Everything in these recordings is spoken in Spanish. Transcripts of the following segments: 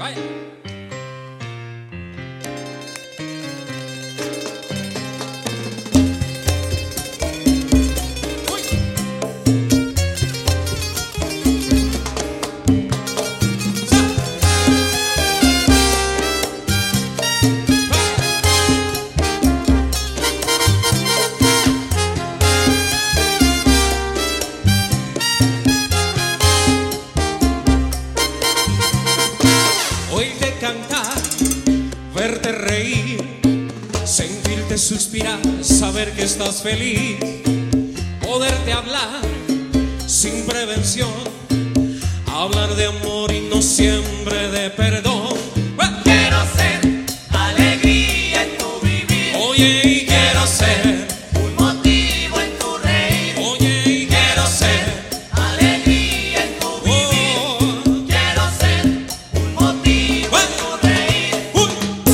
Vaya. Oírte cantar, verte reír, sentirte suspirar, saber que estás feliz, poderte hablar sin prevención, hablar de amor y no siempre de perdón. Quiero ser alegría en tu vivir. Oye, y quiero ser Un motivo en tu reír. Oye, y quiero ser Alegría en tu vivir. oh, Quiero ser un motivo en tu reír. uy.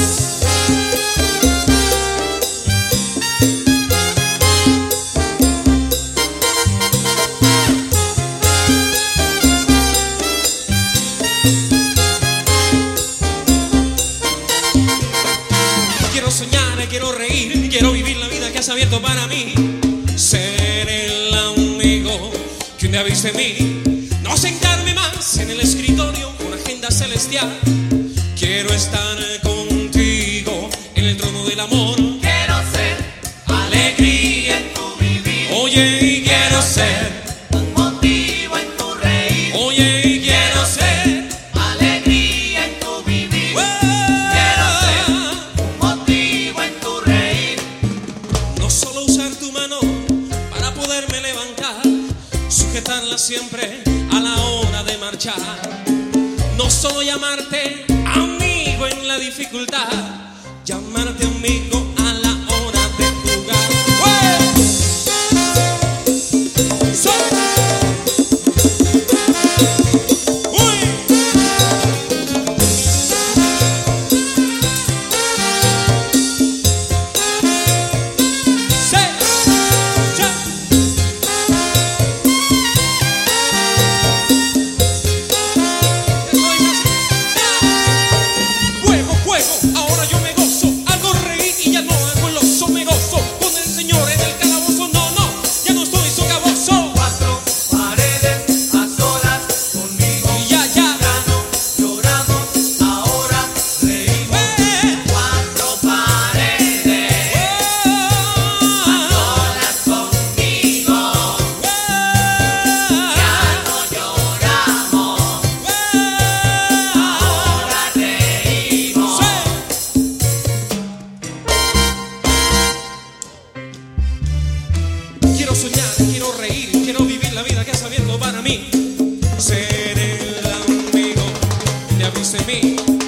Quiero soñar, quiero reír, quiero vivir la vida que has abierto para mí. Ser el amigo que un día viste en mí. No sentarme más en el escritorio con agenda celestial. Quiero estar contigo en el trono del amor. Quiero ser alegría en tu vivir. Oye, y quiero ser. Un motivo en tu reír. Oye, y quiero ser. Alegría en tu vivir. Quiero ser un motivo en tu reír. No solo usar tu mano para poderme levantar, sujetarla siempre a la hora de marchar. No solo llamarte amigo en la dificultad, llamarte amigo a la hora de jugar. ¡Ué! ¡Soy! ¡Uy! ¡Sí! ¡Sí! Juego, juego, ahora yo me gozo. Algo reí y ya no hago el oso. Me gozo con el Señor en el calabozo. No, no, ya no estoy socavoso. Cuatro paredes a solas conmigo. Y ya, ya. Ya no lloramos, ahora reímos. Cuatro paredes a solas conmigo. Ya no lloramos, ahora reímos. Quiero soñar, quiero reír, quiero vivir la vida que has abierto para mí. Ser el amigo que te abriste en mí.